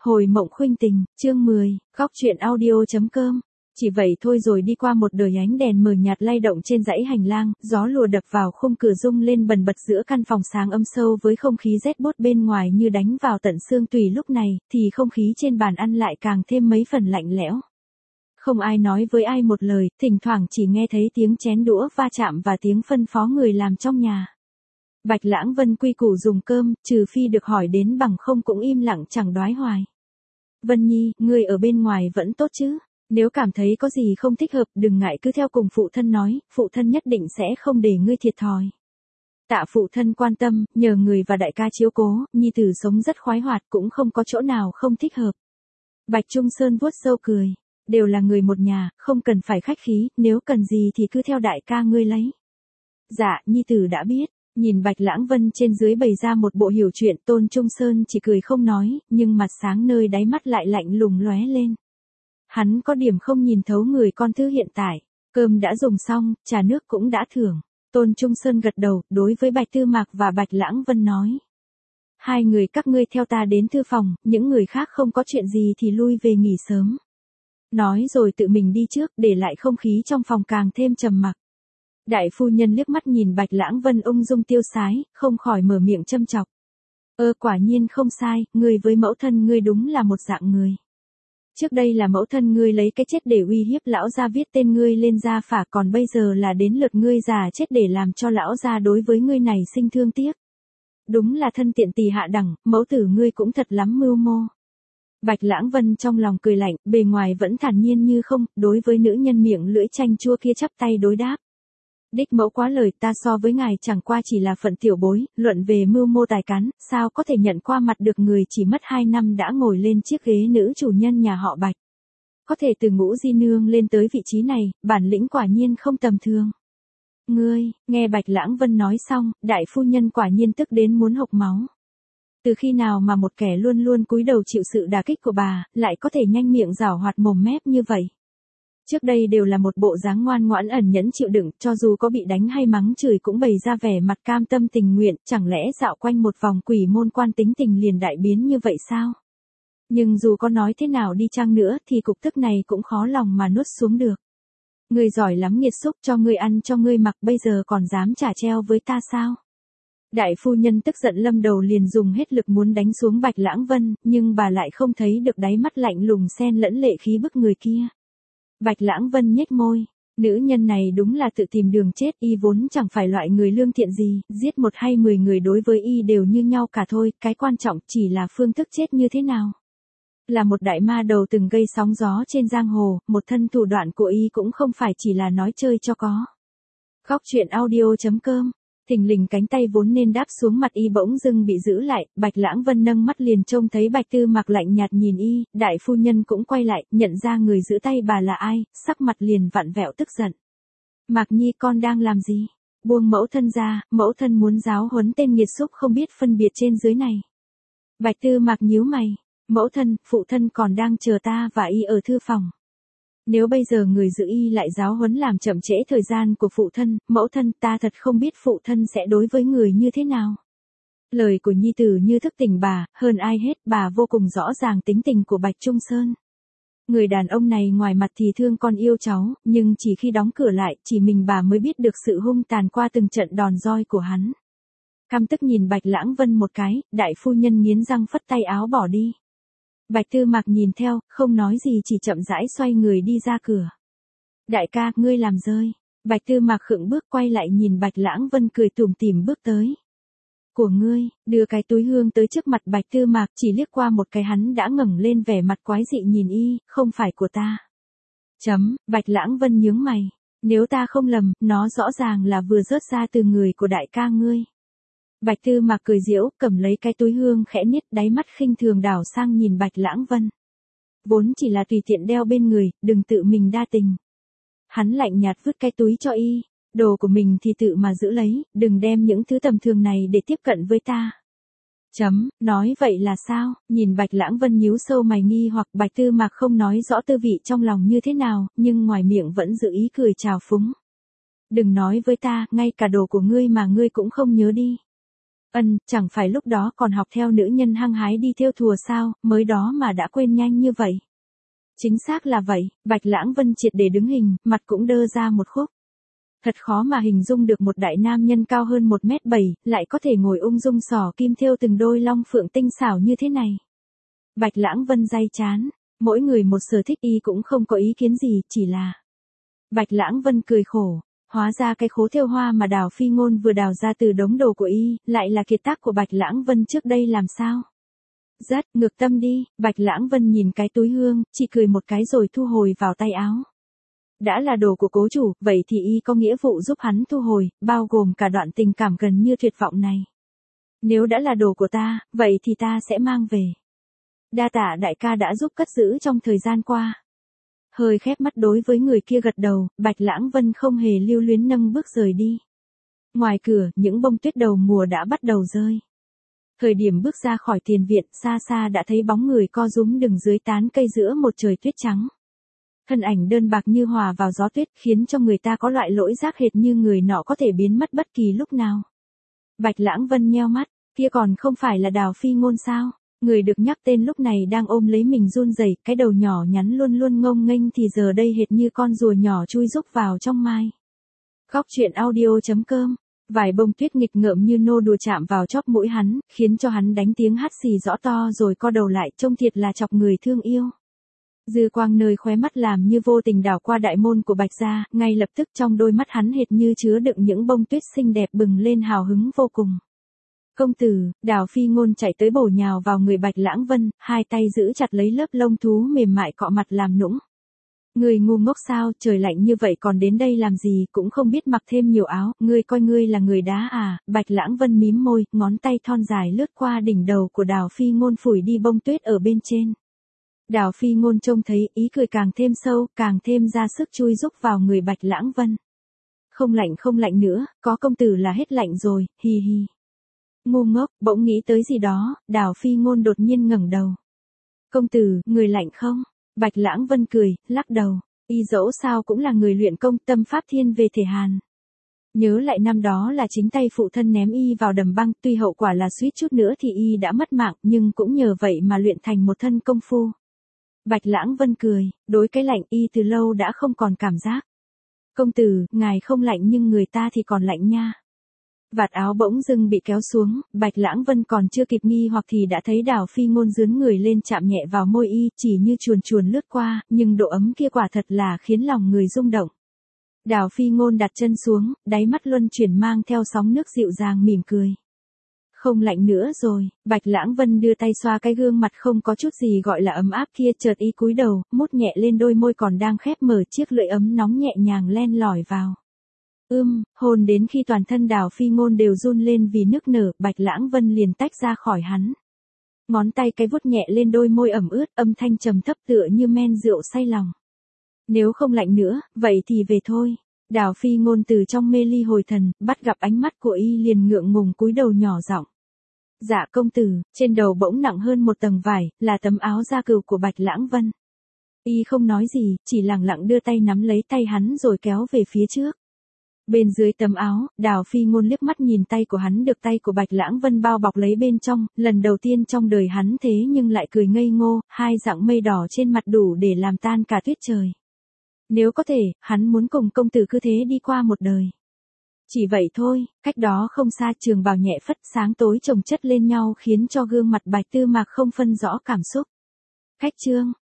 Hồi mộng khuynh tình, chương 10, góc truyện audio.com. Chỉ vậy thôi rồi đi qua một đời ánh đèn mờ nhạt lay động trên dãy hành lang, gió lùa đập vào khung cửa rung lên bần bật giữa căn phòng sáng âm sâu với không khí rét buốt bên ngoài như đánh vào tận xương tủy. Lúc này, thì không khí trên bàn ăn lại càng thêm mấy phần lạnh lẽo. Không ai nói với ai một lời, thỉnh thoảng chỉ nghe thấy tiếng chén đũa va chạm và tiếng phân phó người làm trong nhà. Bạch Lãng Vân quy củ dùng cơm, trừ phi được hỏi đến bằng không cũng im lặng chẳng đoái hoài. Vân Nhi, ngươi ở bên ngoài vẫn tốt chứ? Nếu cảm thấy có gì không thích hợp, đừng ngại cứ theo cùng phụ thân nói, phụ thân nhất định sẽ không để ngươi thiệt thòi. Tạ phụ thân quan tâm, nhờ người và đại ca chiếu cố, Nhi tử sống rất khoái hoạt, cũng không có chỗ nào không thích hợp. Bạch Trung Sơn vuốt râu cười, đều là người một nhà, không cần phải khách khí, nếu cần gì thì cứ theo đại ca ngươi lấy. Dạ, Nhi tử đã biết. Nhìn Bạch Lãng Vân trên dưới bày ra một bộ hiểu chuyện, Tôn Trung Sơn chỉ cười không nói, nhưng mặt sáng nơi đáy mắt lại lạnh lùng lóe lên. Hắn có điểm không nhìn thấu người con thứ hiện tại. Cơm đã dùng xong, trà nước cũng đã thưởng. Tôn Trung Sơn gật đầu, đối với Bạch Tư Mạc và Bạch Lãng Vân nói. Hai người các ngươi theo ta đến thư phòng, những người khác không có chuyện gì thì lui về nghỉ sớm. Nói rồi tự mình đi trước, để lại không khí trong phòng càng thêm trầm mặc. Đại phu nhân liếc mắt nhìn Bạch Lãng Vân ung dung tiêu sái, không khỏi mở miệng châm chọc. Quả nhiên không sai, ngươi với mẫu thân ngươi đúng là một dạng người. Trước đây là mẫu thân ngươi lấy cái chết để uy hiếp lão gia viết tên ngươi lên gia phả, còn bây giờ là đến lượt ngươi già chết để làm cho lão gia đối với ngươi này sinh thương tiếc. Đúng là thân tiện tỳ hạ đẳng, mẫu tử ngươi cũng thật lắm mưu mô. Bạch Lãng Vân trong lòng cười lạnh, bề ngoài vẫn thản nhiên như không, đối với nữ nhân miệng lưỡi chanh chua kia chắp tay đối đáp. Đích mẫu quá lời, ta so với ngài chẳng qua chỉ là phận tiểu bối, luận về mưu mô tài cán, sao có thể nhận qua mặt được người chỉ mất 2 năm đã ngồi lên chiếc ghế nữ chủ nhân nhà họ Bạch. Có thể từ ngũ di nương lên tới vị trí này, bản lĩnh quả nhiên không tầm thường. Ngươi, nghe Bạch Lãng Vân nói xong, đại phu nhân quả nhiên tức đến muốn hộc máu. Từ khi nào mà một kẻ luôn luôn cúi đầu chịu sự đả kích của bà, lại có thể nhanh miệng giảo hoạt mồm mép như vậy? Trước đây đều là một bộ dáng ngoan ngoãn ẩn nhẫn chịu đựng, cho dù có bị đánh hay mắng chửi cũng bày ra vẻ mặt cam tâm tình nguyện, chẳng lẽ dạo quanh một vòng quỷ môn quan tính tình liền đại biến như vậy sao? Nhưng dù có nói thế nào đi chăng nữa thì cục tức này cũng khó lòng mà nuốt xuống được. Ngươi giỏi lắm nghiệt xúc, cho ngươi ăn cho ngươi mặc, bây giờ còn dám trả treo với ta sao? Đại phu nhân tức giận lâm đầu liền dùng hết lực muốn đánh xuống Bạch Lãng Vân, nhưng bà lại không thấy được đáy mắt lạnh lùng xen lẫn lệ khí bức người kia. Bạch Lãng Vân nhếch môi, nữ nhân này đúng là tự tìm đường chết, y vốn chẳng phải loại người lương thiện gì, giết 1 hay 10 người đối với y đều như nhau cả thôi, cái quan trọng chỉ là phương thức chết như thế nào. Là một đại ma đầu từng gây sóng gió trên giang hồ, một thân thủ đoạn của y cũng không phải chỉ là nói chơi cho có. Góc truyện audio.com. Thình lình cánh tay vốn nên đáp xuống mặt y bỗng dưng bị giữ lại, Bạch Lãng Vân nâng mắt liền trông thấy Bạch Tư Mạc lạnh nhạt nhìn y, đại phu nhân cũng quay lại, nhận ra người giữ tay bà là ai, sắc mặt liền vặn vẹo tức giận. Mạc Nhi, con đang làm gì? Buông mẫu thân ra, mẫu thân muốn giáo huấn tên nghiệt xúc không biết phân biệt trên dưới này. Bạch Tư Mạc nhíu mày, mẫu thân, phụ thân còn đang chờ ta và y ở thư phòng. Nếu bây giờ người giữ y lại giáo huấn làm chậm trễ thời gian của phụ thân, mẫu thân, ta thật không biết phụ thân sẽ đối với người như thế nào. Lời của nhi tử như thức tỉnh bà, hơn ai hết bà vô cùng rõ ràng tính tình của Bạch Trung Sơn. Người đàn ông này ngoài mặt thì thương con yêu cháu, nhưng chỉ khi đóng cửa lại, chỉ mình bà mới biết được sự hung tàn qua từng trận đòn roi của hắn. Căm tức nhìn Bạch Lãng Vân một cái, đại phu nhân nghiến răng phất tay áo bỏ đi. Bạch Tư Mạc nhìn theo, không nói gì chỉ chậm rãi xoay người đi ra cửa. Đại ca, ngươi làm rơi. Bạch Tư Mạc khựng bước quay lại nhìn Bạch Lãng Vân cười tủm tỉm bước tới. Của ngươi, đưa cái túi hương tới trước mặt Bạch Tư Mạc, chỉ liếc qua một cái hắn đã ngẩng lên vẻ mặt quái dị nhìn y, không phải của ta. Bạch Lãng Vân nhướng mày. Nếu ta không lầm, nó rõ ràng là vừa rớt ra từ người của đại ca ngươi. Bạch Tư Mạc cười giễu, cầm lấy cái túi hương khẽ niết, đáy mắt khinh thường đảo sang nhìn Bạch Lãng Vân. Vốn chỉ là tùy tiện đeo bên người, đừng tự mình đa tình. Hắn lạnh nhạt vứt cái túi cho y, đồ của mình thì tự mà giữ lấy, đừng đem những thứ tầm thường này để tiếp cận với ta. Nói vậy là sao? Nhìn Bạch Lãng Vân nhíu sâu mày nghi hoặc Bạch Tư Mạc không nói rõ tư vị trong lòng như thế nào, nhưng ngoài miệng vẫn giữ ý cười trào phúng. Đừng nói với ta, ngay cả đồ của ngươi mà ngươi cũng không nhớ đi. Chẳng phải lúc đó còn học theo nữ nhân hăng hái đi thêu thùa sao, mới đó mà đã quên nhanh như vậy. Chính xác là vậy, Bạch Lãng Vân triệt để đứng hình, mặt cũng đơ ra một khúc. Thật khó mà hình dung được một đại nam nhân cao hơn 1m7, lại có thể ngồi ung dung xỏ kim thêu từng đôi long phượng tinh xảo như thế này. Bạch Lãng Vân day chán, mỗi người một sở thích, y cũng không có ý kiến gì, chỉ là... Bạch Lãng Vân cười khổ, hóa ra cái khố thêu hoa mà Đào Phi Ngôn vừa đào ra từ đống đồ của y, lại là kiệt tác của Bạch Lãng Vân trước đây làm sao? Rất, ngược tâm đi, Bạch Lãng Vân nhìn cái túi hương, chỉ cười một cái rồi thu hồi vào tay áo. Đã là đồ của cố chủ, vậy thì y có nghĩa vụ giúp hắn thu hồi, bao gồm cả đoạn tình cảm gần như tuyệt vọng này. Nếu đã là đồ của ta, vậy thì ta sẽ mang về. Đa tạ đại ca đã giúp cất giữ trong thời gian qua. Hơi khép mắt đối với người kia gật đầu, Bạch Lãng Vân không hề lưu luyến nâng bước rời đi. Ngoài cửa, những bông tuyết đầu mùa đã bắt đầu rơi. Thời điểm bước ra khỏi tiền viện, xa xa đã thấy bóng người co rúm đứng dưới tán cây giữa một trời tuyết trắng. Thân ảnh đơn bạc như hòa vào gió tuyết, khiến cho người ta có loại lỗi giác hệt như người nọ có thể biến mất bất kỳ lúc nào. Bạch Lãng Vân nheo mắt, kia còn không phải là Đào Phi Ngôn sao? Người được nhắc tên lúc này đang ôm lấy mình run rẩy, cái đầu nhỏ nhắn luôn luôn ngông nghênh thì giờ đây hệt như con rùa nhỏ chui rúc vào trong mai. Khóc chuyện audio.com. Vài bông tuyết nghịch ngợm như nô đùa chạm vào chóp mũi hắn, khiến cho hắn đánh tiếng hắt xì rõ to rồi co đầu lại, trông thiệt là chọc người thương yêu. Dư quang nơi khóe mắt làm như vô tình đảo qua đại môn của Bạch gia, ngay lập tức trong đôi mắt hắn hệt như chứa đựng những bông tuyết xinh đẹp bừng lên hào hứng vô cùng. Công tử, Đào Phi Ngôn chạy tới bổ nhào vào người Bạch Lãng Vân, hai tay giữ chặt lấy lớp lông thú mềm mại cọ mặt làm nũng. Người ngu ngốc sao, trời lạnh như vậy còn đến đây làm gì, cũng không biết mặc thêm nhiều áo, ngươi coi ngươi là người đá à? Bạch Lãng Vân mím môi, ngón tay thon dài lướt qua đỉnh đầu của Đào Phi Ngôn phủi đi bông tuyết ở bên trên. Đào Phi Ngôn trông thấy, ý cười càng thêm sâu, càng thêm ra sức chui rúc vào người Bạch Lãng Vân. Không lạnh nữa, có công tử là hết lạnh rồi, hi hi. Ngu ngốc, bỗng nghĩ tới gì đó, Đào Phi Ngôn đột nhiên ngẩng đầu. Công tử, người lạnh không? Bạch Lãng Vân cười, lắc đầu. Y dẫu sao cũng là người luyện công, tâm pháp thiên về thể hàn. Nhớ lại năm đó là chính tay phụ thân ném y vào đầm băng, tuy hậu quả là suýt chút nữa thì y đã mất mạng, nhưng cũng nhờ vậy mà luyện thành một thân công phu. Bạch Lãng Vân cười, đối cái lạnh y từ lâu đã không còn cảm giác. Công tử, ngài không lạnh nhưng người ta thì còn lạnh nha. Vạt áo bỗng dưng bị kéo xuống, Bạch Lãng Vân còn chưa kịp nghi hoặc thì đã thấy Đào Phi Ngôn dướn người lên chạm nhẹ vào môi y, chỉ như chuồn chuồn lướt qua, nhưng độ ấm kia quả thật là khiến lòng người rung động. Đào Phi Ngôn đặt chân xuống, đáy mắt luân chuyển mang theo sóng nước dịu dàng mỉm cười. Không lạnh nữa rồi, Bạch Lãng Vân đưa tay xoa cái gương mặt không có chút gì gọi là ấm áp kia, chợt y cúi đầu, mút nhẹ lên đôi môi còn đang khép mở, chiếc lưỡi ấm nóng nhẹ nhàng len lỏi vào. Hôn đến khi toàn thân Đào Phi Ngôn đều run lên vì nức nở, Bạch Lãng Vân liền tách ra khỏi hắn. Ngón tay cái vuốt nhẹ lên đôi môi ẩm ướt, âm thanh trầm thấp tựa như men rượu say lòng. Nếu không lạnh nữa, vậy thì về thôi. Đào Phi Ngôn từ trong mê ly hồi thần, bắt gặp ánh mắt của y liền ngượng ngùng cúi đầu nhỏ giọng. Dạ công tử, trên đầu bỗng nặng hơn một tầng vải, là tấm áo da cừu của Bạch Lãng Vân. Y không nói gì, chỉ lẳng lặng đưa tay nắm lấy tay hắn rồi kéo về phía trước. Bên dưới tấm áo, Đào Phi Ngôn liếc mắt nhìn tay của hắn được tay của Bạch Lãng Vân bao bọc lấy bên trong, lần đầu tiên trong đời hắn thế nhưng lại cười ngây ngô, hai dặng mây đỏ trên mặt đủ để làm tan cả tuyết trời. Nếu có thể, hắn muốn cùng công tử cứ thế đi qua một đời. Chỉ vậy thôi, cách đó không xa trường bào nhẹ phất sáng tối chồng chất lên nhau khiến cho gương mặt Bạch Tư Mạc không phân rõ cảm xúc. Khách chương.